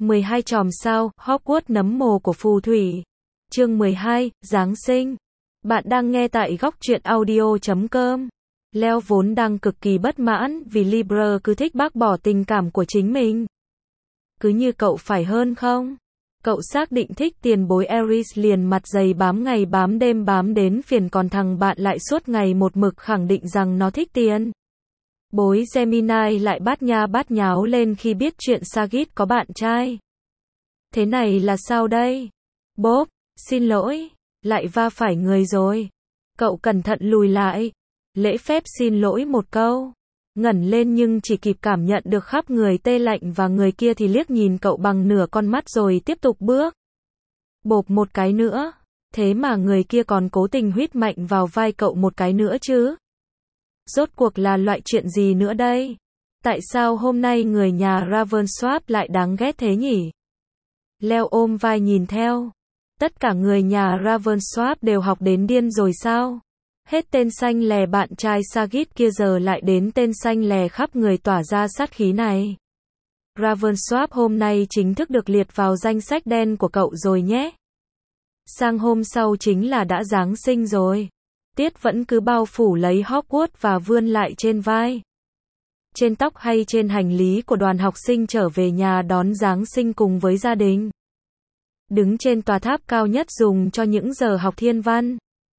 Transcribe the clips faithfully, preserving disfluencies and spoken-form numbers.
mười hai chòm sao, Hogwarts nấm mồ của phù thủy. Chương mười hai, Giáng sinh. Bạn đang nghe tại góc truyện audio chấm com. Leo vốn đang cực kỳ bất mãn vì Libra cứ thích bác bỏ tình cảm của chính mình. Cứ như cậu phải hơn không? Cậu xác định thích tiền bối Aries liền mặt dày bám ngày bám đêm bám đến phiền, còn thằng bạn lại suốt ngày một mực khẳng định rằng nó thích tiền. Bối Gemini lại bát nha bát nháo lên khi biết chuyện Sagitt có bạn trai. Thế này là sao đây? Bob, xin lỗi, lại va phải người rồi. Cậu cẩn thận lùi lại, lễ phép xin lỗi một câu. Ngẩng lên nhưng chỉ kịp cảm nhận được khắp người tê lạnh và người kia thì liếc nhìn cậu bằng nửa con mắt rồi tiếp tục bước. Bộp một cái nữa, thế mà người kia còn cố tình huýt mạnh vào vai cậu một cái nữa chứ. Rốt cuộc là loại chuyện gì nữa đây? Tại sao hôm nay người nhà Ravensworth lại đáng ghét thế nhỉ? Leo ôm vai nhìn theo. Tất cả người nhà Ravensworth đều học đến điên rồi sao? Hết tên xanh lè bạn trai Sagitt kia giờ lại đến tên xanh lè khắp người tỏa ra sát khí này. Ravensworth hôm nay chính thức được liệt vào danh sách đen của cậu rồi nhé. Sang hôm sau chính là đã Giáng sinh rồi. Tiết vẫn cứ bao phủ lấy Hogwarts và vươn lại trên vai, trên tóc hay trên hành lý của đoàn học sinh trở về nhà đón Giáng sinh cùng với gia đình. Đứng trên tòa tháp cao nhất dùng cho những giờ học thiên văn,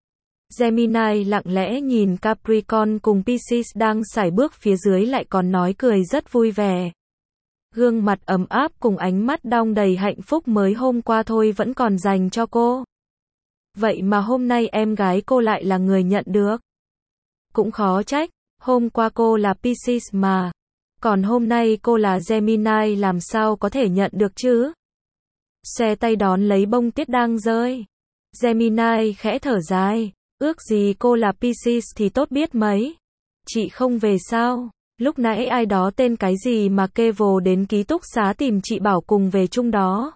Gemini lặng lẽ nhìn Capricorn cùng Pisces đang sải bước phía dưới lại còn nói cười rất vui vẻ. Gương mặt ấm áp cùng ánh mắt đong đầy hạnh phúc mới hôm qua thôi vẫn còn dành cho cô. Vậy mà hôm nay em gái cô lại là người nhận được. Cũng khó trách, hôm qua cô là Pisces mà. Còn hôm nay cô là Gemini làm sao có thể nhận được chứ? Xe tay đón lấy bông tuyết đang rơi. Gemini khẽ thở dài. Ước gì cô là Pisces thì tốt biết mấy. Chị không về sao? Lúc nãy ai đó tên cái gì mà kê vồ đến ký túc xá tìm chị bảo cùng về chung đó.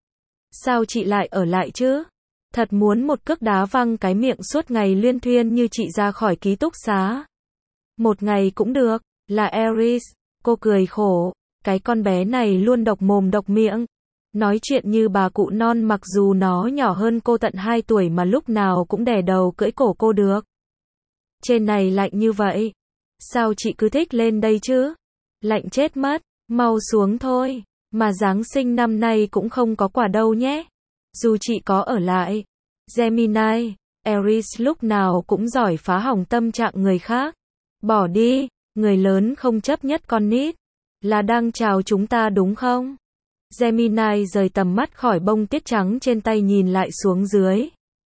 Sao chị lại ở lại chứ? Thật muốn một cước đá văng cái miệng suốt ngày luyên thuyên như chị ra khỏi ký túc xá. Một ngày cũng được, là Aries. Cô cười khổ. Cái con bé này luôn độc mồm độc miệng. Nói chuyện như bà cụ non mặc dù nó nhỏ hơn cô tận hai tuổi mà lúc nào cũng đè đầu cưỡi cổ cô được. Trên này lạnh như vậy. Sao chị cứ thích lên đây chứ? Lạnh chết mất, mau xuống thôi. Mà Giáng sinh năm nay cũng không có quà đâu nhé. Dù chị có ở lại. Gemini, Aries lúc nào cũng giỏi phá hỏng tâm trạng người khác. Bỏ đi, người lớn không chấp nhất con nít. Là đang chào chúng ta đúng không? Gemini rời tầm mắt khỏi bông tuyết trắng trên tay nhìn lại xuống dưới.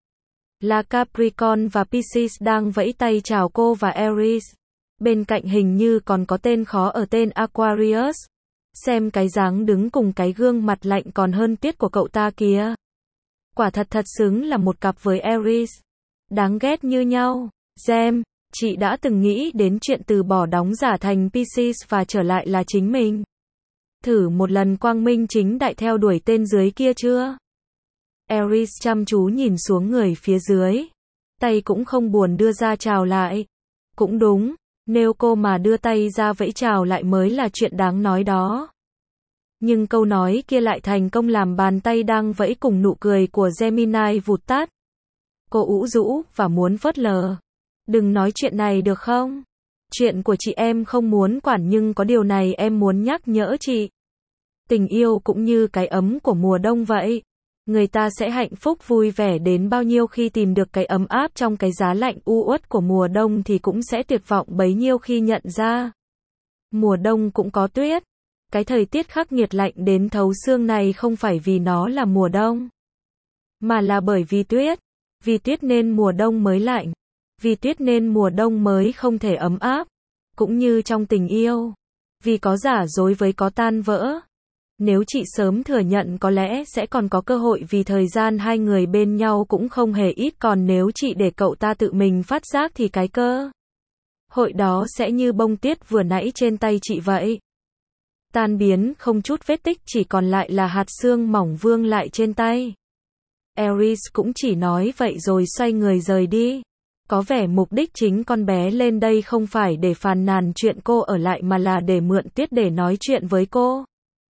Là Capricorn và Pisces đang vẫy tay chào cô và Aries. Bên cạnh hình như còn có tên khó ở tên Aquarius. Xem cái dáng đứng cùng cái gương mặt lạnh còn hơn tuyết của cậu ta kìa. Quả thật thật xứng là một cặp với Aries. Đáng ghét như nhau. Gem, chị đã từng nghĩ đến chuyện từ bỏ đóng giả thành Pisces và trở lại là chính mình. Thử một lần quang minh chính đại theo đuổi tên dưới kia chưa? Aries chăm chú nhìn xuống người phía dưới. Tay cũng không buồn đưa ra chào lại. Cũng đúng, nếu cô mà đưa tay ra vẫy chào lại mới là chuyện đáng nói đó. Nhưng câu nói kia lại thành công làm bàn tay đang vẫy cùng nụ cười của Gemini vụt tắt. Cô ủ rũ và muốn phớt lờ. Đừng nói chuyện này được không? Chuyện của chị em không muốn quản nhưng có điều này em muốn nhắc nhở chị. Tình yêu cũng như cái ấm của mùa đông vậy. Người ta sẽ hạnh phúc vui vẻ đến bao nhiêu khi tìm được cái ấm áp trong cái giá lạnh u uất của mùa đông thì cũng sẽ tuyệt vọng bấy nhiêu khi nhận ra. Mùa đông cũng có tuyết. Cái thời tiết khắc nghiệt lạnh đến thấu xương này không phải vì nó là mùa đông. Mà là bởi vì tuyết. Vì tuyết nên mùa đông mới lạnh. Vì tuyết nên mùa đông mới không thể ấm áp. Cũng như trong tình yêu. Vì có giả dối với có tan vỡ. Nếu chị sớm thừa nhận có lẽ sẽ còn có cơ hội vì thời gian hai người bên nhau cũng không hề ít, còn nếu chị để cậu ta tự mình phát giác thì cái cơ hội đó sẽ như bông tuyết vừa nãy trên tay chị vậy. Tan biến không chút vết tích, chỉ còn lại là hạt sương mỏng vương lại trên tay. Aries cũng chỉ nói vậy rồi xoay người rời đi. Có vẻ mục đích chính con bé lên đây không phải để phàn nàn chuyện cô ở lại mà là để mượn tuyết để nói chuyện với cô.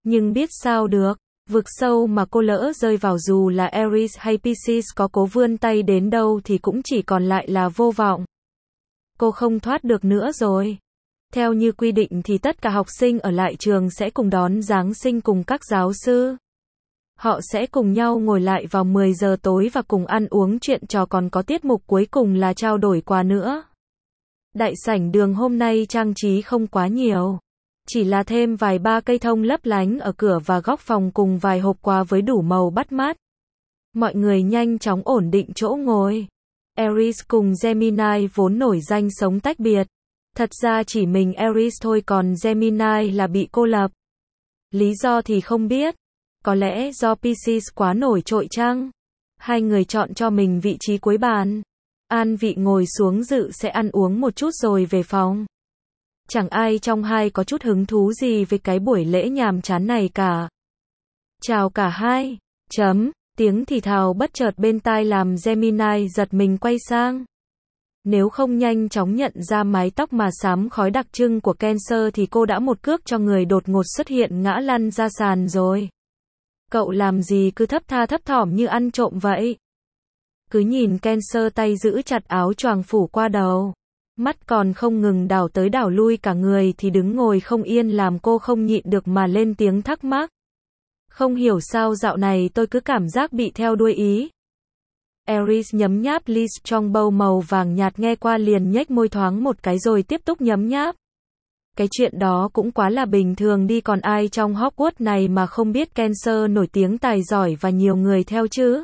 Nhưng biết sao được, vực sâu mà cô lỡ rơi vào dù là Aries hay Pisces có cố vươn tay đến đâu thì cũng chỉ còn lại là vô vọng. Cô không thoát được nữa rồi. Theo như quy định thì tất cả học sinh ở lại trường sẽ cùng đón Giáng sinh cùng các giáo sư. Họ sẽ cùng nhau ngồi lại vào mười giờ tối và cùng ăn uống chuyện trò, còn có tiết mục cuối cùng là trao đổi quà nữa. Đại sảnh đường hôm nay trang trí không quá nhiều. Chỉ là thêm vài ba cây thông lấp lánh ở cửa và góc phòng cùng vài hộp quà với đủ màu bắt mắt. Mọi người nhanh chóng ổn định chỗ ngồi. Aries cùng Gemini vốn nổi danh sống tách biệt. Thật ra chỉ mình Aries thôi, còn Gemini là bị cô lập. Lý do thì không biết. Có lẽ do Pisces quá nổi trội chăng? Hai người chọn cho mình vị trí cuối bàn. An vị ngồi xuống dự sẽ ăn uống một chút rồi về phòng. Chẳng ai trong hai có chút hứng thú gì với cái buổi lễ nhàm chán này cả. Chào cả hai. Chấm. Tiếng thì thào bất chợt bên tai làm Gemini giật mình quay sang. Nếu không nhanh chóng nhận ra mái tóc mà xám khói đặc trưng của Cancer thì cô đã một cước cho người đột ngột xuất hiện ngã lăn ra sàn rồi. Cậu làm gì cứ thấp tha thấp thỏm như ăn trộm vậy? Cứ nhìn Cancer tay giữ chặt áo choàng phủ qua đầu. Mắt còn không ngừng đảo tới đảo lui cả người thì đứng ngồi không yên làm cô không nhịn được mà lên tiếng thắc mắc. Không hiểu sao dạo này tôi cứ cảm giác bị theo đuôi ý. Aries nhấm nháp ly trong bầu màu vàng nhạt nghe qua liền nhếch môi thoáng một cái rồi tiếp tục nhấm nháp. Cái chuyện đó cũng quá là bình thường đi, còn ai trong Hogwarts này mà không biết Cancer nổi tiếng tài giỏi và nhiều người theo chứ.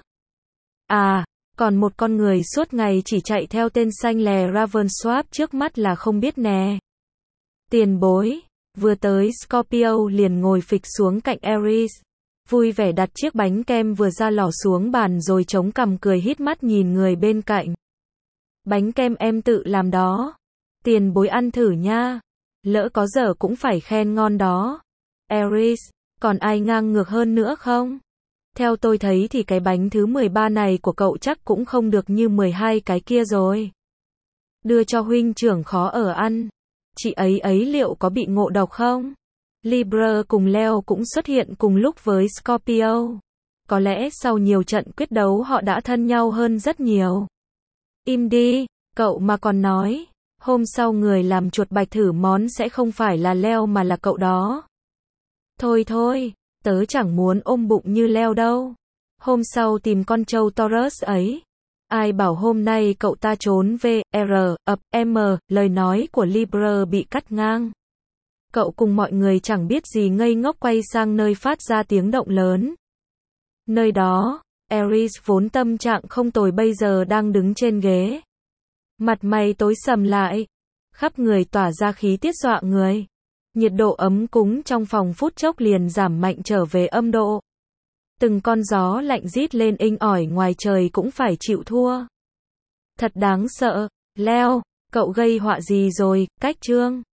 À, còn một con người suốt ngày chỉ chạy theo tên xanh lè Ravensworth trước mắt là không biết nè. Tiền bối, vừa tới Scorpio liền ngồi phịch xuống cạnh Aries. Vui vẻ đặt chiếc bánh kem vừa ra lò xuống bàn rồi chống cằm cười hít mắt nhìn người bên cạnh. Bánh kem em tự làm đó. Tiền bối ăn thử nha. Lỡ có dở cũng phải khen ngon đó. Aries, còn ai ngang ngược hơn nữa không? Theo tôi thấy thì cái bánh thứ mười ba này của cậu chắc cũng không được như mười hai cái kia rồi. Đưa cho huynh trưởng khó ở ăn. Chị ấy ấy liệu có bị ngộ độc không? Libra cùng Leo cũng xuất hiện cùng lúc với Scorpio. Có lẽ sau nhiều trận quyết đấu họ đã thân nhau hơn rất nhiều. Im đi, cậu mà còn nói. Hôm sau người làm chuột bạch thử món sẽ không phải là Leo mà là cậu đó. Thôi thôi, tớ chẳng muốn ôm bụng như Leo đâu. Hôm sau tìm con trâu Taurus ấy. Ai bảo hôm nay cậu ta trốn V, R, ập, M, lời nói của Libra bị cắt ngang. Cậu cùng mọi người chẳng biết gì ngây ngốc quay sang nơi phát ra tiếng động lớn. Nơi đó, Aries vốn tâm trạng không tồi bây giờ đang đứng trên ghế. Mặt mày tối sầm lại. Khắp người tỏa ra khí tiết dọa người. Nhiệt độ ấm cúng trong phòng phút chốc liền giảm mạnh trở về âm độ. Từng con gió lạnh rít lên inh ỏi ngoài trời cũng phải chịu thua. Thật đáng sợ. Leo, cậu gây họa gì rồi, cách trương?